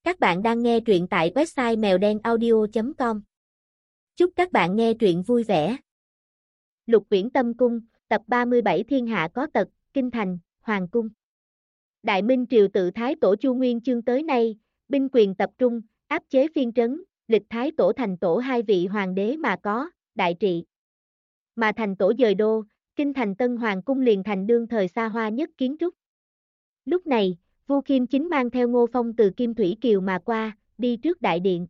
Các bạn đang nghe truyện tại website mèo đen audio.com. Chúc các bạn nghe truyện vui vẻ. Lục Uyển Tâm Cung, tập 37 Thiên hạ có tật, Kinh Thành, Hoàng Cung. Đại Minh triều tự Thái Tổ Chu Nguyên Chương tới nay, binh quyền tập trung, áp chế phiên trấn, lịch Thái Tổ thành tổ hai vị hoàng đế mà có, đại trị. Mà thành tổ dời đô, Kinh Thành Tân Hoàng Cung liền thành đương thời xa hoa nhất kiến trúc. Lúc này, Vu Khiêm chính mang theo Ngô Phong từ Kim Thủy Kiều mà qua, đi trước đại điện.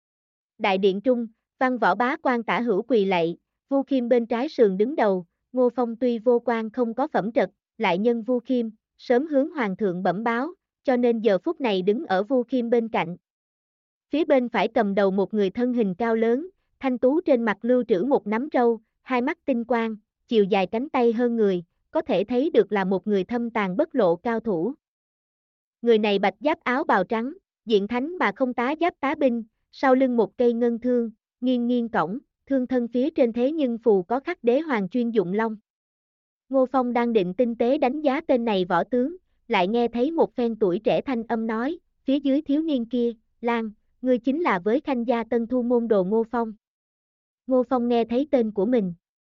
Đại điện trung, văn võ bá quan tả hữu quỳ lạy, Vu Khiêm bên trái sườn đứng đầu, Ngô Phong tuy vô quan không có phẩm trật, lại nhân Vu Khiêm, sớm hướng hoàng thượng bẩm báo, cho nên giờ phút này đứng ở Vu Khiêm bên cạnh. Phía bên phải cầm đầu một người thân hình cao lớn, thanh tú trên mặt lưu trữ một nắm râu, hai mắt tinh quang, chiều dài cánh tay hơn người, có thể thấy được là một người thâm tàn bất lộ cao thủ. Người này bạch giáp áo bào trắng, diện thánh mà không tá giáp tá binh, sau lưng một cây ngân thương, nghiêng nghiêng cổng, thương thân phía trên thế nhưng phù có khắc đế hoàng chuyên dụng long. Ngô Phong đang định tinh tế đánh giá tên này võ tướng, lại nghe thấy một phen tuổi trẻ thanh âm nói, phía dưới thiếu niên kia, Lan, ngươi chính là với Khanh gia Tân Thu môn đồ Ngô Phong. Ngô Phong nghe thấy tên của mình,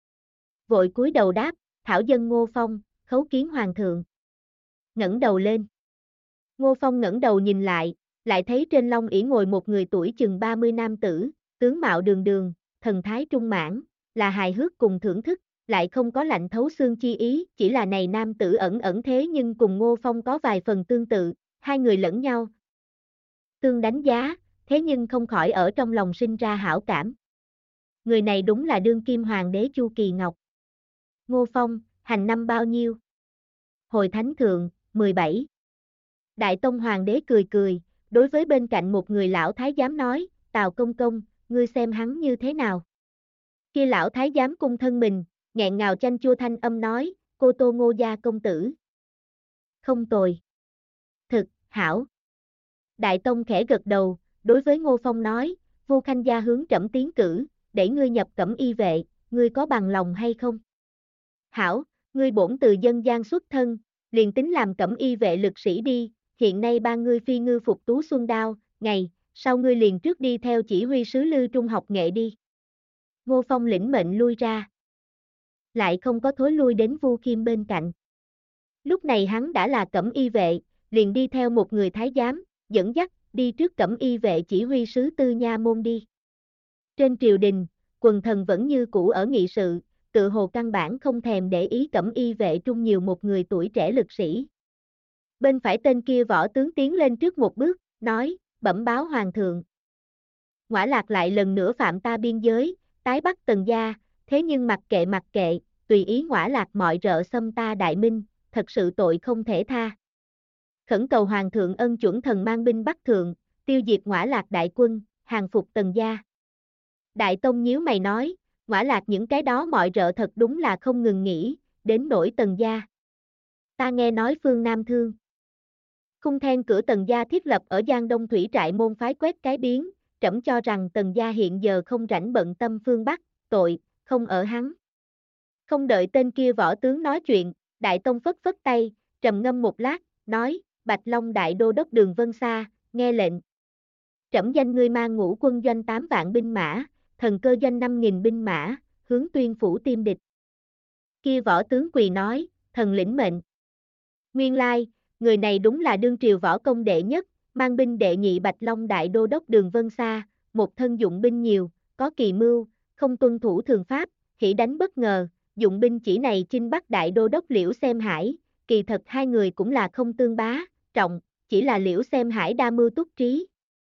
vội cúi đầu đáp, thảo dân Ngô Phong, khấu kiến hoàng thượng. Ngẩng đầu lên. Ngô Phong ngẩng đầu nhìn lại thấy trên long ỷ ngồi một người tuổi chừng 30 nam tử, tướng mạo đường đường, thần thái trung mãn, là hài hước cùng thưởng thức, lại không có lạnh thấu xương chi ý, chỉ là này nam tử ẩn ẩn thế nhưng cùng Ngô Phong có vài phần tương tự, hai người lẫn nhau tương đánh giá, thế nhưng không khỏi ở trong lòng sinh ra hảo cảm. Người này đúng là đương kim hoàng đế Chu Kỳ Ngọc. Ngô Phong, hành năm bao nhiêu? Hồi thánh thượng, 17. Đại Tông Hoàng đế cười cười, đối với bên cạnh một người lão thái giám nói, Tào công công, ngươi xem hắn như thế nào? Kia lão thái giám cung thân mình, nghẹn ngào chanh chua thanh âm nói, cô Tô Ngô gia công tử. Không tồi. Thực, hảo. Đại Tông khẽ gật đầu, đối với Ngô Phong nói, Vu Khanh gia hướng trẫm tiến cử, để ngươi nhập cẩm y vệ, ngươi có bằng lòng hay không? Hảo, ngươi bổn từ dân gian xuất thân, liền tính làm cẩm y vệ lực sĩ đi, hiện nay ba ngươi phi ngư phục tú xuân đao, ngày, sau ngươi liền trước đi theo chỉ huy sứ Lư Trung học nghệ đi. Ngô Phong lĩnh mệnh lui ra. Lại không có thối lui đến Vu Khiêm bên cạnh. Lúc này hắn đã là cẩm y vệ, liền đi theo một người thái giám, dẫn dắt, đi trước cẩm y vệ chỉ huy sứ Tư Nha môn đi. Trên triều đình, quần thần vẫn như cũ ở nghị sự, tự hồ căn bản không thèm để ý cẩm y vệ trung nhiều một người tuổi trẻ lực sĩ. Bên phải tên kia võ tướng tiến lên trước một bước, nói, bẩm báo hoàng thượng. Ngõa Lạc lại lần nữa phạm ta biên giới, tái bắt Tần gia, thế nhưng mặc kệ, tùy ý Ngõa Lạc mọi rợ xâm ta Đại Minh, thật sự tội không thể tha. Khẩn cầu hoàng thượng ân chuẩn thần mang binh bắc thượng, tiêu diệt Ngõa Lạc đại quân, hàng phục Tần gia. Đại Tông nhíu mày nói, Ngõa Lạc những cái đó mọi rợ thật đúng là không ngừng nghỉ, đến nỗi Tần gia. Ta nghe nói phương Nam Thương. Khung then cửa Tần gia thiết lập ở Giang Đông Thủy trại môn phái quét cái biến, trẫm cho rằng Tần gia hiện giờ không rảnh bận tâm phương Bắc, tội, không ở hắn. Không đợi tên kia võ tướng nói chuyện, Đại Tông phất phất tay, trầm ngâm một lát, nói, Bạch Long Đại Đô đốc Đường Vân Sa, nghe lệnh. Trẫm danh ngươi mang ngũ quân doanh 8 vạn binh mã, thần cơ doanh 5.000 binh mã, hướng Tuyên phủ tiêm địch. Kia võ tướng quỳ nói, thần lĩnh mệnh. Nguyên lai, người này đúng là đương triều võ công đệ nhất, mang binh đệ nhị Bạch Long Đại Đô đốc Đường Vân Sa, một thân dụng binh nhiều, có kỳ mưu, không tuân thủ thường pháp, hỉ đánh bất ngờ, dụng binh chỉ này chinh bắt Đại Đô đốc Liễu Xem Hải, kỳ thật hai người cũng là không tương bá, trọng, chỉ là Liễu Xem Hải đa mưu túc trí.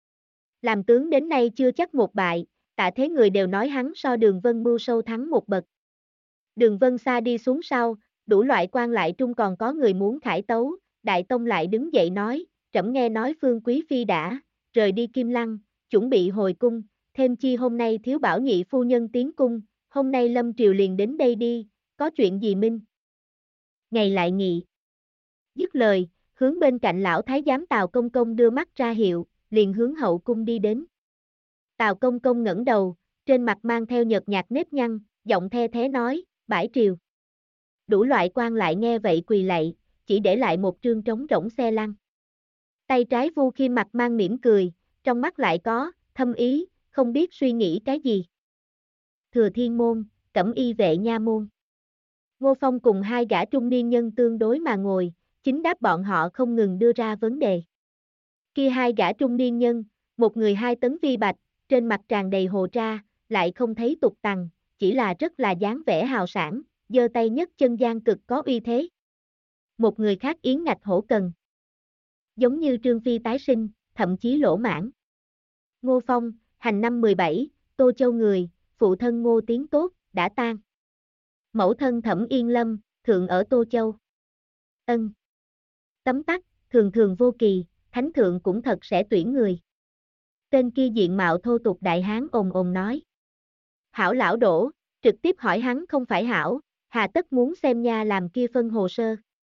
Làm tướng đến nay chưa chắc một bại, tạ thế người đều nói hắn so Đường Vân mưu sâu thắng một bậc. Đường Vân Sa đi xuống sau, đủ loại quan lại trung còn có người muốn khải tấu, Đại Tông lại đứng dậy nói, trẫm nghe nói Phương Quý Phi đã rời đi Kim Lăng, chuẩn bị hồi cung, thêm chi hôm nay thiếu bảo nhị phu nhân tiến cung, hôm nay Lâm Triều liền đến đây đi, có chuyện gì minh? Ngày lại nghị. Dứt lời, hướng bên cạnh lão thái giám Tào Công Công đưa mắt ra hiệu, liền hướng hậu cung đi đến. Tào Công Công ngẩng đầu, trên mặt mang theo nhợt nhạt nếp nhăn, giọng the thế nói, bãi triều. Đủ loại quan lại nghe vậy quỳ lạy, chỉ để lại một trương trống rỗng xe lăn. Tay trái Vu Khiêm mặt mang mỉm cười, trong mắt lại có thâm ý, không biết suy nghĩ cái gì. Thừa Thiên môn, Cẩm Y vệ nha môn. Ngô Phong cùng hai gã trung niên nhân tương đối mà ngồi, chính đáp bọn họ không ngừng đưa ra vấn đề. Kia hai gã trung niên nhân, một người 2 tấn vi bạch, trên mặt tràn đầy hồ tra, lại không thấy tục tằng, chỉ là rất là dáng vẻ hào sảng, giơ tay nhất chân gian cực có uy thế. Một người khác yến ngạch hổ cần. Giống như Trương Phi tái sinh, thậm chí lỗ mãn. Ngô Phong, hành năm 17, Tô Châu người, phụ thân Ngô Tiến tốt, đã tan. Mẫu thân Thẩm Yên Lâm, thượng ở Tô Châu. Ân. Tấm tắc, thường thường vô kỳ, thánh thượng cũng thật sẽ tuyển người. Tên kia diện mạo thô tục đại hán ồn ồn nói. Hảo lão đổ, trực tiếp hỏi hắn không phải hảo, hà tất muốn xem nha làm kia phân hồ sơ.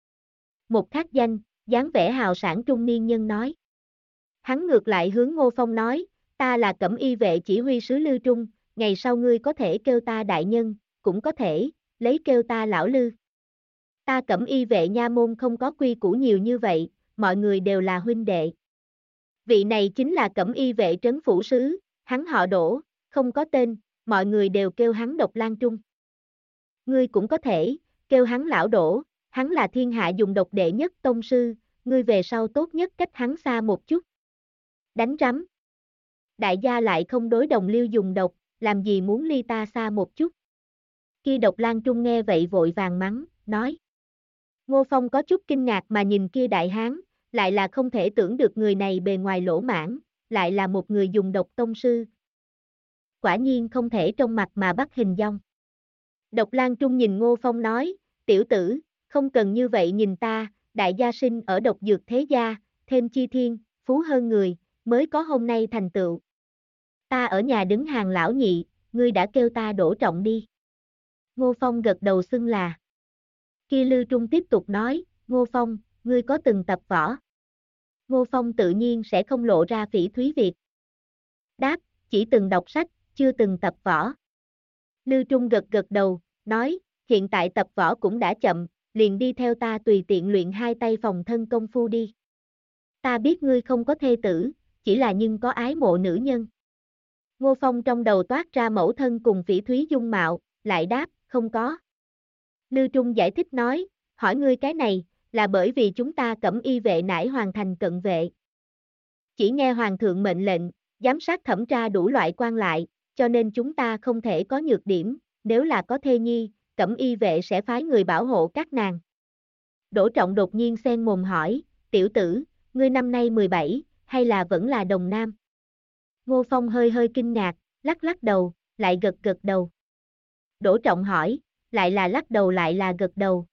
Một khác danh, dáng vẻ hào sảng trung niên nhân nói. Hắn ngược lại hướng Ngô Phong nói, ta là Cẩm Y vệ chỉ huy sứ Lư Trung, ngày sau ngươi có thể kêu ta đại nhân, cũng có thể, lấy kêu ta lão Lư. Ta Cẩm Y vệ nha môn không có quy củ nhiều như vậy, mọi người đều là huynh đệ. Vị này chính là Cẩm Y vệ trấn phủ sứ, hắn họ Đỗ, không có tên, mọi người đều kêu hắn Độc Lang Trung. Ngươi cũng có thể, kêu hắn lão Đỗ, hắn là thiên hạ dùng độc đệ nhất tông sư, ngươi về sau tốt nhất cách hắn xa một chút. Đánh rắm. Đại gia lại không đối đồng liêu dùng độc, làm gì muốn ly ta xa một chút. Kia Độc Lang Trung nghe vậy vội vàng mắng, nói. Ngô Phong có chút kinh ngạc mà nhìn kia đại hán, lại là không thể tưởng được người này bề ngoài lỗ mãn, lại là một người dùng độc tông sư. Quả nhiên không thể trong mặt mà bắt hình dong. Độc Lang Trung nhìn Ngô Phong nói, tiểu tử, không cần như vậy nhìn ta, đại gia sinh ở độc dược thế gia, thêm chi thiên, phú hơn người, mới có hôm nay thành tựu. Ta ở nhà đứng hàng lão nhị, ngươi đã kêu ta Đỗ Trọng đi. Ngô Phong gật đầu xưng là. Kia Lư Trung tiếp tục nói, Ngô Phong, ngươi có từng tập võ? Ngô Phong tự nhiên sẽ không lộ ra phỉ thúy việc. Đáp, chỉ từng đọc sách, chưa từng tập võ. Lư Trung gật gật đầu, nói, hiện tại tập võ cũng đã chậm, liền đi theo ta tùy tiện luyện 2 tay phòng thân công phu đi. Ta biết ngươi không có thê tử, chỉ là nhưng có ái mộ nữ nhân. Ngô Phong trong đầu toát ra mẫu thân cùng phỉ thúy dung mạo, lại đáp, không có. Lư Trung giải thích nói, hỏi ngươi cái này, là bởi vì chúng ta Cẩm Y vệ nải hoàn thành cận vệ. Chỉ nghe hoàng thượng mệnh lệnh, giám sát thẩm tra đủ loại quan lại, cho nên chúng ta không thể có nhược điểm, nếu là có thê nhi, Cẩm Y vệ sẽ phái người bảo hộ các nàng. Đỗ Trọng đột nhiên xen mồm hỏi, tiểu tử, ngươi năm nay 17, hay là vẫn là đồng nam? Ngô Phong hơi hơi kinh ngạc, lắc lắc đầu, lại gật gật đầu. Đỗ Trọng hỏi, lại là lắc đầu lại là gật đầu.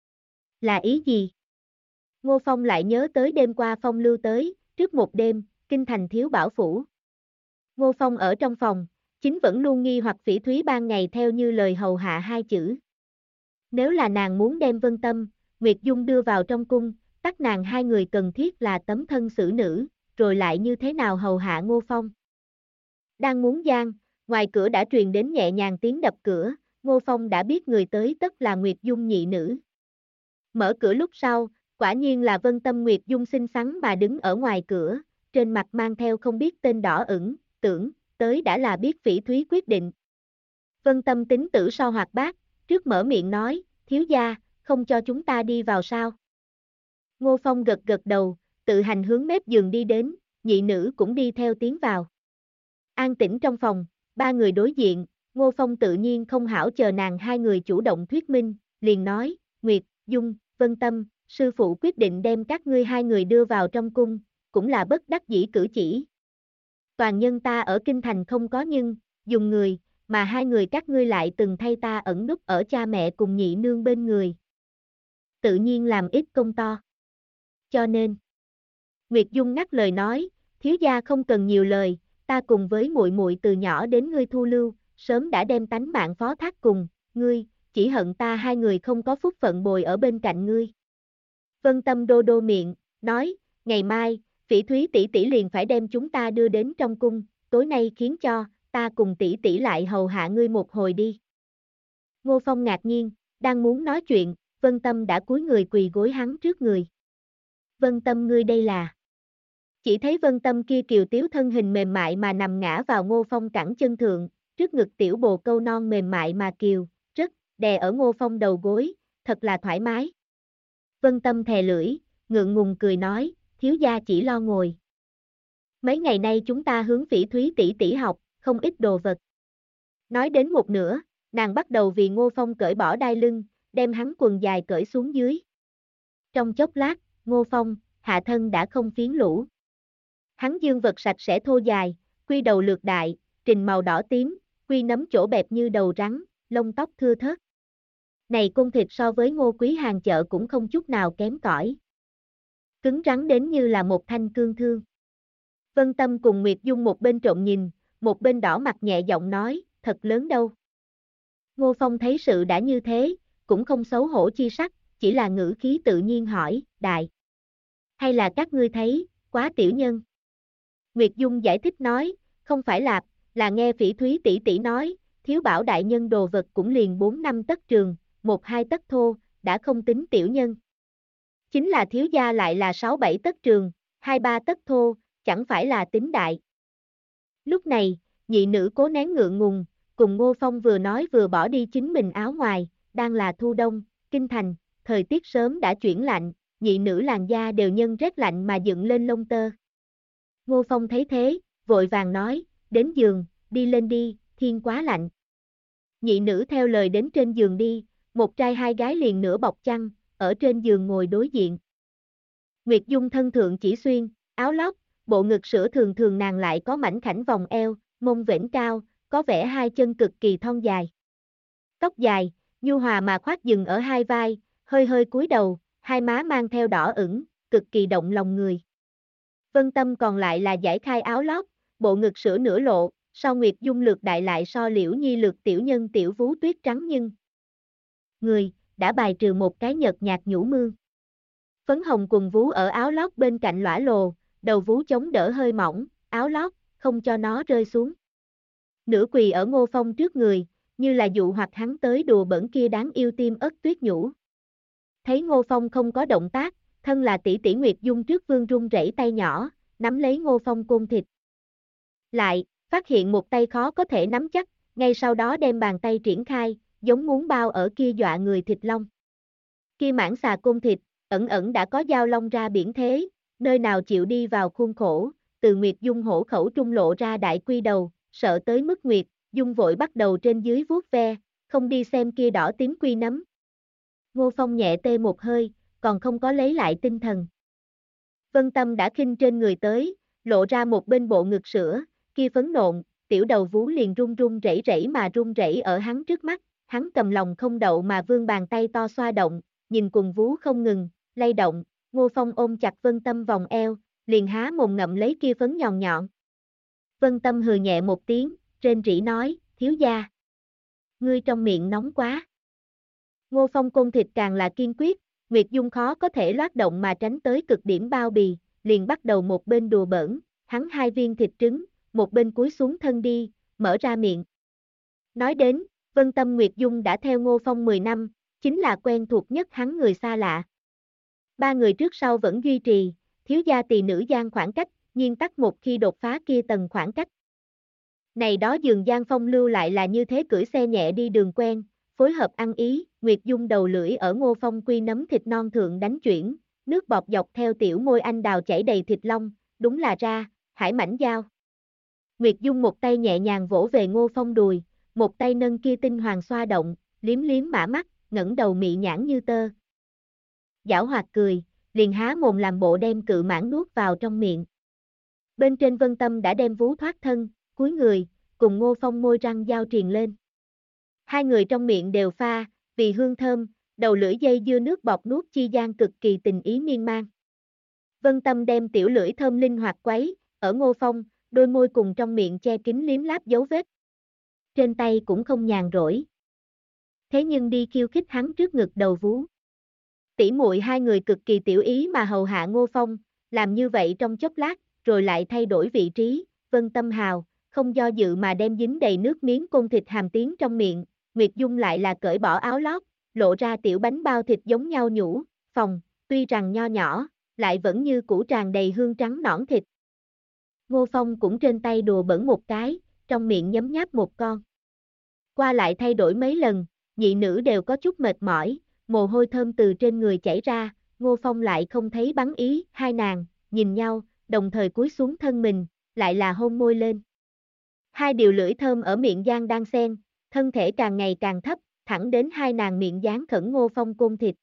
Là ý gì? Ngô Phong lại nhớ tới đêm qua phong lưu tới, trước một đêm, kinh thành thiếu bảo phủ. Ngô Phong ở trong phòng, chính vẫn luôn nghi hoặc phỉ thúy ban ngày theo như lời hầu hạ 2 chữ. Nếu là nàng muốn đem Vân Tâm, Nguyệt Dung đưa vào trong cung, tất nàng 2 người cần thiết là tấm thân xử nữ, rồi lại như thế nào hầu hạ Ngô Phong. Đang muốn gian, ngoài cửa đã truyền đến nhẹ nhàng tiếng đập cửa, Ngô Phong đã biết người tới tất là Nguyệt Dung nhị nữ. Mở cửa lúc sau, quả nhiên là Vân Tâm Nguyệt Dung xinh xắn mà đứng ở ngoài cửa, trên mặt mang theo không biết tên đỏ ửng, tưởng, tới đã là biết phỉ thúy quyết định. Vân Tâm tính tử so hoạt bát, trước mở miệng nói, thiếu gia, không cho chúng ta đi vào sao? Ngô Phong gật gật đầu, tự hành hướng mép giường đi đến, nhị nữ cũng đi theo tiến vào. An tĩnh trong phòng, 3 người đối diện, Ngô Phong tự nhiên không hảo chờ nàng 2 người chủ động thuyết minh, liền nói, Nguyệt, Dung, Vân Tâm, sư phụ quyết định đem các ngươi 2 người đưa vào trong cung, cũng là bất đắc dĩ cử chỉ. Toàn nhân ta ở kinh thành không có nhưng, dùng người, mà 2 người các ngươi lại từng thay ta ẩn núp ở cha mẹ cùng nhị nương bên người. Tự nhiên làm ít công to. Cho nên, Nguyệt Dung ngắt lời nói, thiếu gia không cần nhiều lời, ta cùng với muội muội từ nhỏ đến ngươi thu lưu, sớm đã đem tánh mạng phó thác cùng, ngươi, chỉ hận ta 2 người không có phúc phận bồi ở bên cạnh ngươi. Vân Tâm đô đô miệng, nói, ngày mai, phỉ thúy tỷ tỷ liền phải đem chúng ta đưa đến trong cung, tối nay khiến cho, ta cùng tỷ tỷ lại hầu hạ ngươi một hồi đi. Ngô Phong ngạc nhiên, đang muốn nói chuyện, Vân Tâm đã cúi người quỳ gối hắn trước người. Vân Tâm ngươi đây là. Chỉ thấy Vân Tâm kia kiều tiếu thân hình mềm mại mà nằm ngã vào Ngô Phong cẳng chân thượng, trước ngực tiểu bồ câu non mềm mại mà kiều, rất, đè ở Ngô Phong đầu gối, thật là thoải mái. Vân Tâm thè lưỡi, ngượng ngùng cười nói, thiếu gia chỉ lo ngồi. Mấy ngày nay chúng ta hướng Phỉ Thúy tỷ tỷ học, không ít đồ vật. Nói đến một nửa, nàng bắt đầu vì Ngô Phong cởi bỏ đai lưng, đem hắn quần dài cởi xuống dưới. Trong chốc lát, Ngô Phong, hạ thân đã không phiến lũ. Hắn dương vật sạch sẽ thô dài, quy đầu lược đại, trình màu đỏ tím, quy nấm chỗ bẹp như đầu rắn, lông tóc thưa thớt. Này cung thịt so với Ngô Quý hàng chợ cũng không chút nào kém cỏi. Cứng rắn đến như là một thanh cương thương. Vân Tâm cùng Nguyệt Dung một bên trộm nhìn, một bên đỏ mặt nhẹ giọng nói, thật lớn đâu. Ngô Phong thấy sự đã như thế, cũng không xấu hổ chi sắc, chỉ là ngữ khí tự nhiên hỏi, đại. Hay là các ngươi thấy, quá tiểu nhân. Nguyệt Dung giải thích nói, không phải là nghe Phỉ Thúy tỷ tỷ nói, thiếu bảo đại nhân đồ vật cũng liền 4-5 tấc trường, 1-2 tấc thô, đã không tính tiểu nhân. Chính là thiếu gia lại là 6-7 tấc trường, 2-3 tấc thô, chẳng phải là tính đại. Lúc này, nhị nữ cố nén ngượng ngùng, cùng Ngô Phong vừa nói vừa bỏ đi chính mình áo ngoài, đang là thu đông, kinh thành, thời tiết sớm đã chuyển lạnh, nhị nữ làn da đều nhân rét lạnh mà dựng lên lông tơ. Ngô Phong thấy thế, vội vàng nói, đến giường, đi lên đi, thiên quá lạnh. Nhị nữ theo lời đến trên giường đi, một trai hai gái liền nửa bọc chăn, ở trên giường ngồi đối diện. Nguyệt Dung thân thượng chỉ xuyên, áo lót, bộ ngực sữa thường thường nàng lại có mảnh khảnh vòng eo, mông vểnh cao, có vẻ hai chân cực kỳ thon dài. Tóc dài, nhu hòa mà khoác dừng ở hai vai, hơi hơi cúi đầu, hai má mang theo đỏ ửng, cực kỳ động lòng người. Vân Tâm còn lại là giải khai áo lót, bộ ngực sữa nửa lộ, sau Nguyệt Dung lược đại lại so Liễu Nhi lược tiểu nhân tiểu vú tuyết trắng nhưng người, đã bài trừ một cái nhợt nhạt nhũ mương. Phấn hồng quần vú ở áo lót bên cạnh lõa lồ, đầu vú chống đỡ hơi mỏng, áo lót, không cho nó rơi xuống. Nửa quỳ ở Ngô Phong trước người, như là dụ hoặc hắn tới đùa bỡn kia đáng yêu tim ớt tuyết nhũ. Thấy Ngô Phong không có động tác, thân là tỷ tỷ Nguyệt Dung trước vương run rẩy tay nhỏ, nắm lấy Ngô Phong côn thịt. Lại, phát hiện một tay khó có thể nắm chắc, ngay sau đó đem bàn tay triển khai, giống muốn bao ở kia dọa người thịt long. Kia mãng xà côn thịt, ẩn ẩn đã có dao long ra biển thế, nơi nào chịu đi vào khuôn khổ, từ Nguyệt Dung hổ khẩu trung lộ ra đại quy đầu, sợ tới mức Nguyệt Dung vội bắt đầu trên dưới vuốt ve, không đi xem kia đỏ tím quy nấm. Ngô Phong nhẹ tê một hơi, còn không có lấy lại tinh thần. Vân Tâm đã khinh trên người tới, lộ ra một bên bộ ngực sữa, kia phấn nộn, tiểu đầu vú liền run run rẩy rẩy mà run rẩy ở hắn trước mắt, hắn cầm lòng không đậu mà vươn bàn tay to xoa động, nhìn quần vú không ngừng, lay động, Ngô Phong ôm chặt Vân Tâm vòng eo, liền há mồm ngậm lấy kia phấn nhọn nhọn. Vân Tâm hừ nhẹ một tiếng, rên rỉ nói, thiếu gia. Ngươi trong miệng nóng quá. Ngô Phong côn thịt càng là kiên quyết, Nguyệt Dung khó có thể loát động mà tránh tới cực điểm bao bì, liền bắt đầu một bên đùa bỡn, hắn hai viên thịt trứng, một bên cúi xuống thân đi, mở ra miệng. Nói đến, Vân Tâm Nguyệt Dung đã theo Ngô Phong 10 năm, chính là quen thuộc nhất hắn người xa lạ. Ba người trước sau vẫn duy trì, thiếu gia tỳ nữ gian khoảng cách, nhiên tắc một khi đột phá kia tầng khoảng cách. Này đó giường gian phong lưu lại là như thế cưỡi xe nhẹ đi đường quen, phối hợp ăn ý, Nguyệt Dung đầu lưỡi ở Ngô Phong quy nấm thịt non thượng đánh chuyển, nước bọt dọc theo tiểu môi anh đào chảy đầy thịt long, đúng là ra, hải mảnh dao. Nguyệt Dung một tay nhẹ nhàng vỗ về Ngô Phong đùi, một tay nâng kia tinh hoàng xoa động, liếm liếm mã mắt, ngẩng đầu mị nhãn như tơ. Giảo hoạt cười, liền há mồm làm bộ đem cự mãng nuốt vào trong miệng. Bên trên Vân Tâm đã đem vú thoát thân, cúi người, cùng Ngô Phong môi răng giao triền lên. Hai người trong miệng đều pha, vì hương thơm, đầu lưỡi dây dưa nước bọt nuốt chi gian cực kỳ tình ý miên man. Vân Tâm đem tiểu lưỡi thơm linh hoạt quấy, ở Ngô Phong, đôi môi cùng trong miệng che kín liếm láp dấu vết. Trên tay cũng không nhàn rỗi. Thế nhưng đi khiêu khích hắn trước ngực đầu vú. Tỷ muội hai người cực kỳ tiểu ý mà hầu hạ Ngô Phong, làm như vậy trong chốc lát, rồi lại thay đổi vị trí, Vân Tâm hào, không do dự mà đem dính đầy nước miếng côn thịt hàm tiến trong miệng, Nguyệt Dung lại là cởi bỏ áo lót, lộ ra tiểu bánh bao thịt giống nhau nhũ, phồng, tuy rằng nho nhỏ, lại vẫn như củ tràn đầy hương trắng nõn thịt. Ngô Phong cũng trên tay đùa bỡn một cái, trong miệng nhấm nháp một con. Qua lại thay đổi mấy lần, nhị nữ đều có chút mệt mỏi, mồ hôi thơm từ trên người chảy ra, Ngô Phong lại không thấy bắn ý, hai nàng, nhìn nhau, đồng thời cúi xuống thân mình, lại là hôn môi lên. Hai điều lưỡi thơm ở miệng gian đang xen, thân thể càng ngày càng thấp, thẳng đến hai nàng miệng dán khẩn Ngô Phong côn thịt.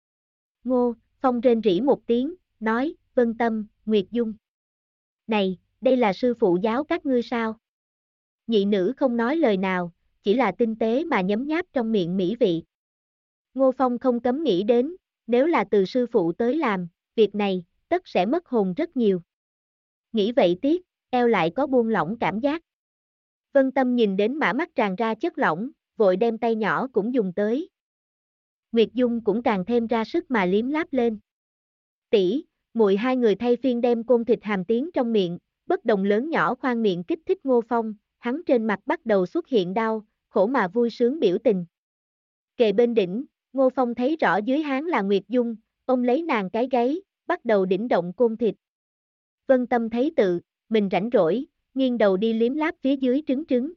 Ngô Phong rên rỉ một tiếng, nói, Vân Tâm, Nguyệt Dung. Này, đây là sư phụ giáo các ngươi sao? Nhị nữ không nói lời nào, chỉ là tinh tế mà nhấm nháp trong miệng mỹ vị. Ngô Phong không cấm nghĩ đến, nếu là từ sư phụ tới làm, việc này, tất sẽ mất hồn rất nhiều. Nghĩ vậy tiếc, eo lại có buông lỏng cảm giác. Vân Tâm nhìn đến mã mắt tràn ra chất lỏng, vội đem tay nhỏ cũng dùng tới. Nguyệt Dung cũng càng thêm ra sức mà liếm láp lên. Tỷ, muội hai người thay phiên đem côn thịt hàm tiến trong miệng, bất đồng lớn nhỏ khoan miệng kích thích Ngô Phong, hắn trên mặt bắt đầu xuất hiện đau, khổ mà vui sướng biểu tình. Kề bên đỉnh, Ngô Phong thấy rõ dưới háng là Nguyệt Dung, ôm lấy nàng cái gáy, bắt đầu đỉnh động côn thịt. Vân Tâm thấy mình rảnh rỗi, nghiêng đầu đi liếm láp phía dưới trứng trứng.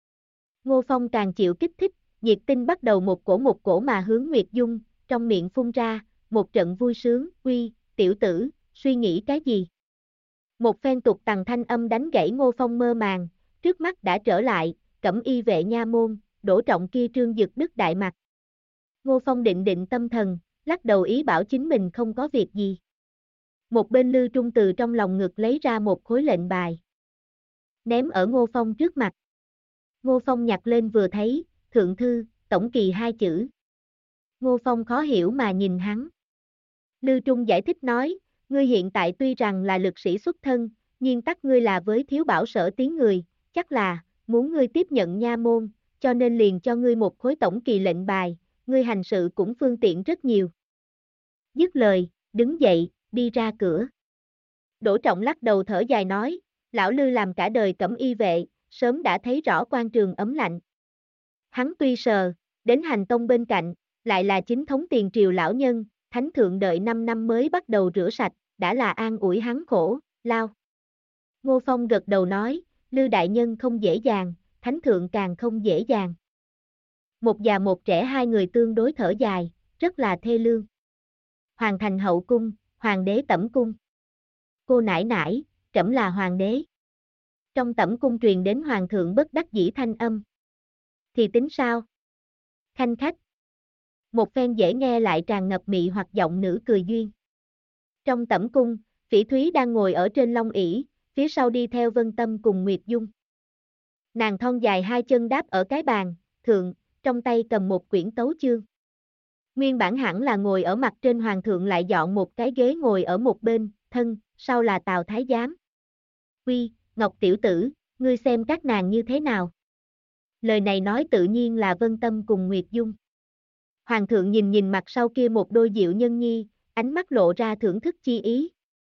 Ngô Phong càng chịu kích thích, nhiệt tinh bắt đầu một cổ mà hướng Nguyệt Dung, trong miệng phun ra, một trận vui sướng, uy, tiểu tử, suy nghĩ cái gì? Một phen tục tằng thanh âm đánh gãy Ngô Phong mơ màng, trước mắt đã trở lại, Cẩm Y vệ nha môn, Đỗ Trọng kia trương dực đức đại mặt. Ngô Phong định tâm thần, lắc đầu ý bảo chính mình không có việc gì. Một bên Lư Trung từ trong lòng ngực lấy ra một khối lệnh bài. Ném ở Ngô Phong trước mặt. Ngô Phong nhặt lên vừa thấy, thượng thư, tổng kỳ hai chữ. Ngô Phong khó hiểu mà nhìn hắn. Lư Trung giải thích nói, ngươi hiện tại tuy rằng là lực sĩ xuất thân, nhưng tắc ngươi là với thiếu bảo sở tiếng người, chắc là, muốn ngươi tiếp nhận nha môn, cho nên liền cho ngươi một khối tổng kỳ lệnh bài, ngươi hành sự cũng phương tiện rất nhiều. Dứt lời, đứng dậy, đi ra cửa. Đỗ Trọng lắc đầu thở dài nói, lão Lư làm cả đời Cẩm Y vệ, sớm đã thấy rõ quan trường ấm lạnh. Hắn tuy sờ, đến hành tông bên cạnh, lại là chính thống tiền triều lão nhân, thánh thượng đợi 5 năm mới bắt đầu rửa sạch, đã là an ủi hắn khổ, lao. Ngô Phong gật đầu nói, Lư đại nhân không dễ dàng, thánh thượng càng không dễ dàng. Một già một trẻ hai người tương đối thở dài, rất là thê lương. Hoàng thành hậu cung, hoàng đế tẩm cung. Cô nãi nãi, trẫm là hoàng đế. Trong tẩm cung truyền đến hoàng thượng bất đắc dĩ thanh âm. Thì tính sao? Khanh khách. Một phen dễ nghe lại tràn ngập mị hoặc giọng nữ cười duyên. Trong tẩm cung, Phỉ Thúy đang ngồi ở trên long ỷ, phía sau đi theo Vân Tâm cùng Nguyệt Dung. Nàng thon dài hai chân đáp ở cái bàn, thượng, trong tay cầm một quyển tấu chương. Nguyên bản hẳn là ngồi ở mặt trên hoàng thượng lại dọn một cái ghế ngồi ở một bên, thân, sau là Tào Thái Giám. Uy, Ngọc tiểu tử, ngươi xem các nàng như thế nào? Lời này nói tự nhiên là Vân Tâm cùng Nguyệt Dung. Hoàng thượng nhìn mặt sau kia một đôi diệu nhân nhi, ánh mắt lộ ra thưởng thức chi ý.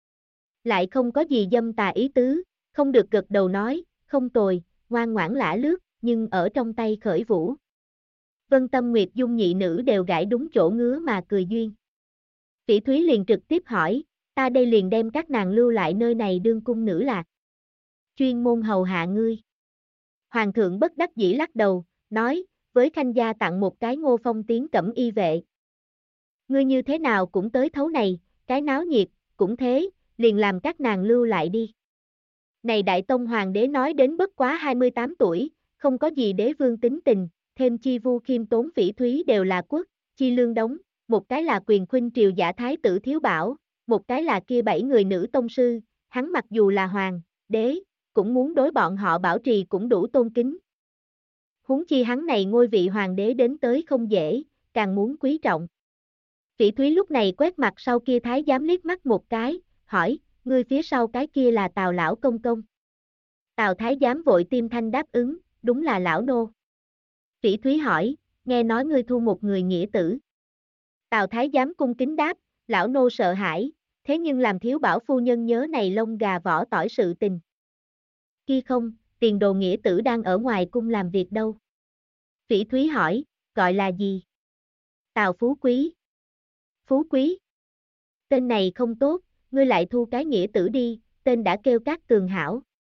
Lại không có gì dâm tà ý tứ, không được gật đầu nói, không tồi, ngoan ngoãn lả lướt, nhưng ở trong tay khởi vũ. Vân Tâm Nguyệt Dung nhị nữ đều gãi đúng chỗ ngứa mà cười duyên. Phỉ Thúy liền trực tiếp hỏi, ta đây liền đem các nàng lưu lại nơi này đương cung nữ lạc. Chuyên môn hầu hạ ngươi. Hoàng thượng bất đắc dĩ lắc đầu, nói, với Khanh gia tặng một cái Ngô Phong tiến Cẩm Y vệ. Ngươi như thế nào cũng tới thấu này, cái náo nhiệt, cũng thế, liền làm các nàng lưu lại đi. Này Đại Tông Hoàng đế nói đến bất quá 28 tuổi, không có gì đế vương tính tình, thêm chi Vu Khiêm Tốn Phỉ Thúy đều là quốc, chi lương đống, một cái là quyền khuynh triều giả thái tử Thiếu Bảo, một cái là kia 7 người nữ tông sư, hắn mặc dù là hoàng đế, cũng muốn đối bọn họ bảo trì cũng đủ tôn kính. Huống chi hắn này ngôi vị hoàng đế đến tới không dễ, càng muốn quý trọng. Phỉ Thúy lúc này quét mặt sau kia thái giám liếc mắt một cái, hỏi, ngươi phía sau cái kia là Tào lão công công. Tào thái giám vội tim thanh đáp ứng, đúng là lão nô. Phỉ Thúy hỏi, nghe nói ngươi thu một người nghĩa tử. Tào thái giám cung kính đáp, lão nô sợ hãi, thế nhưng làm thiếu bảo phu nhân nhớ này lông gà vỏ tỏi sự tình. Kia không, tiền đồ nghĩa tử đang ở ngoài cung làm việc đâu. Phỉ Thúy hỏi, gọi là gì? Tào Phú Quý. Phú Quý. Tên này không tốt, ngươi lại thu cái nghĩa tử đi, tên đã kêu Cát Tường hảo.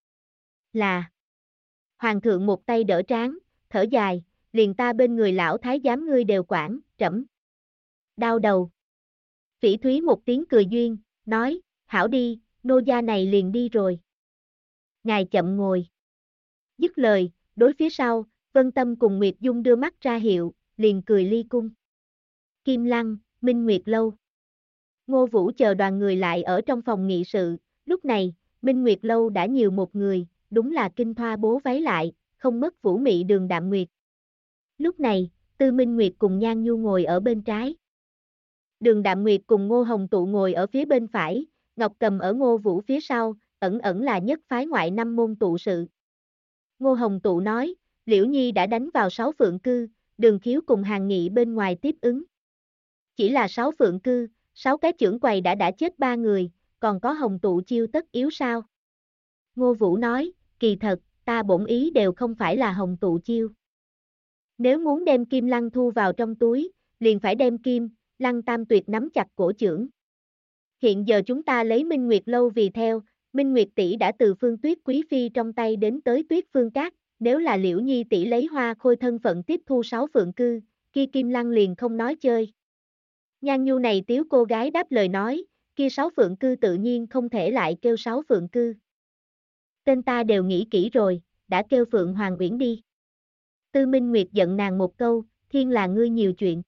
Là. Hoàng thượng một tay đỡ trán, thở dài, liền ta bên người lão thái giám ngươi đều quản, trẫm đau đầu. Phỉ Thúy một tiếng cười duyên, nói, hảo đi, nô gia này liền đi rồi. Ngài chậm ngồi. Dứt lời, đối phía sau, Vân Tâm cùng Nguyệt Dung đưa mắt ra hiệu, liền cười ly cung. Kim Lăng, Minh Nguyệt Lâu. Ngô Vũ chờ đoàn người lại ở trong phòng nghị sự, lúc này, Minh Nguyệt Lâu đã nhiều một người, đúng là Kinh Thoa bố váy lại, không mất vũ mị Đường Đạm Nguyệt. Lúc này, Tư Minh Nguyệt cùng Nhan Nhu ngồi ở bên trái. Đường Đạm Nguyệt cùng Ngô Hồng Tụ ngồi ở phía bên phải, Ngọc Cầm ở Ngô Vũ phía sau, ẩn ẩn là nhất phái ngoại năm môn tụ sự. Ngô Hồng Tụ nói, Liễu Nhi đã đánh vào 6 phượng cư, Đường Khiếu cùng Hàng Nghị bên ngoài tiếp ứng. Chỉ là 6 phượng cư, 6 cái chưởng quầy đã chết 3 người, còn có Hồng Tụ chiêu tất yếu sao? Ngô Vũ nói, kỳ thật, ta bổn ý đều không phải là Hồng Tụ chiêu. Nếu muốn đem Kim Lăng thu vào trong túi, liền phải đem Kim Lăng Tam Tuyệt nắm chặt cổ chưởng. Hiện giờ chúng ta lấy Minh Nguyệt Lâu vì theo, Minh Nguyệt tỷ đã từ Phương Tuyết Quý Phi trong tay đến tới Tuyết Phương Cát, nếu là Liễu Nhi tỷ lấy Hoa Khôi thân phận tiếp thu 6 phượng cư, kia Kim Lăng liền không nói chơi. Nhan Nhu này tiếu cô gái đáp lời nói, kia 6 phượng cư tự nhiên không thể lại kêu 6 phượng cư. Tên ta đều nghĩ kỹ rồi, đã kêu Phượng Hoàng Uyển đi. Tư Minh Nguyệt giận nàng một câu, thiên là ngươi nhiều chuyện.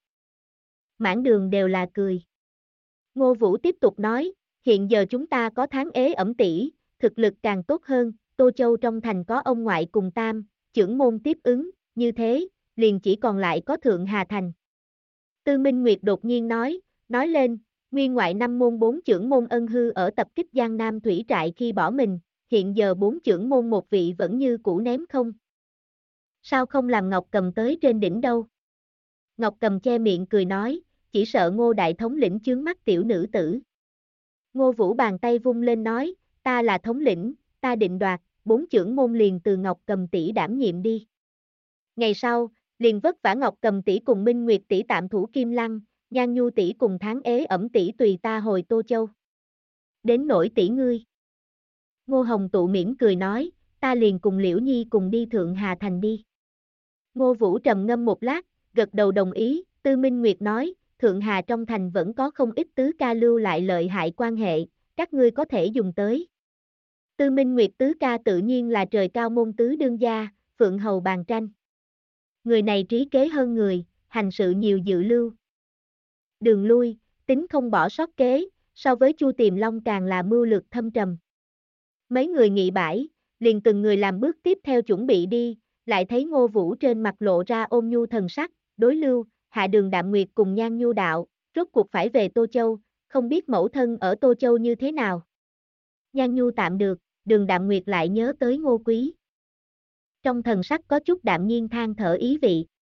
Mãn đường đều là cười. Ngô Vũ tiếp tục nói, hiện giờ chúng ta có Tháng Ế Ẩm tỷ, thực lực càng tốt hơn, Tô Châu trong thành có ông ngoại cùng tam, chưởng môn tiếp ứng, như thế, liền chỉ còn lại có Thượng Hà Thành. Tư Minh Nguyệt đột nhiên nói lên, nguyên ngoại 5 môn 4 chưởng môn ân hư ở tập kích Giang Nam Thủy Trại khi bỏ mình, hiện giờ 4 chưởng môn một vị vẫn như cũ ném không. Sao không làm Ngọc Cầm tới trên đỉnh đâu? Ngọc Cầm che miệng cười nói, chỉ sợ Ngô đại thống lĩnh chướng mắt tiểu nữ tử. Ngô Vũ bàn tay vung lên nói, ta là thống lĩnh, ta định đoạt, 4 chưởng môn liền từ Ngọc Cầm tỷ đảm nhiệm đi. Ngày sau, liền vất vả Ngọc Cầm tỷ cùng Minh Nguyệt tỷ tạm thủ Kim Lăng, Nhan Nhu tỷ cùng Tháng Ế Ẩm tỷ tùy ta hồi Tô Châu. Đến nỗi tỷ ngươi. Ngô Hồng Tụ mỉm cười nói, ta liền cùng Liễu Nhi cùng đi Thượng Hà Thành đi. Ngô Vũ trầm ngâm một lát, gật đầu đồng ý, Tư Minh Nguyệt nói, Thượng Hà trong thành vẫn có không ít tứ ca lưu lại lợi hại quan hệ, các ngươi có thể dùng tới. Tư Minh Nguyệt tứ ca tự nhiên là trời cao môn tứ đương gia, Phượng Hầu Bàn Tranh. Người này trí kế hơn người, hành sự nhiều dự lưu. Đường lui, tính không bỏ sót kế, so với Chu Tiềm Long càng là mưu lược thâm trầm. Mấy người nghị bãi, liền từng người làm bước tiếp theo chuẩn bị đi, lại thấy Ngô Vũ trên mặt lộ ra ôn nhu thần sắc, đối lưu, hạ Đường Đạm Nguyệt cùng Nhan Nhu đạo, rốt cuộc phải về Tô Châu, không biết mẫu thân ở Tô Châu như thế nào. Nhan Nhu tạm được, Đường Đạm Nguyệt lại nhớ tới Ngô Quý. Trong thần sắc có chút đạm nhiên than thở ý vị.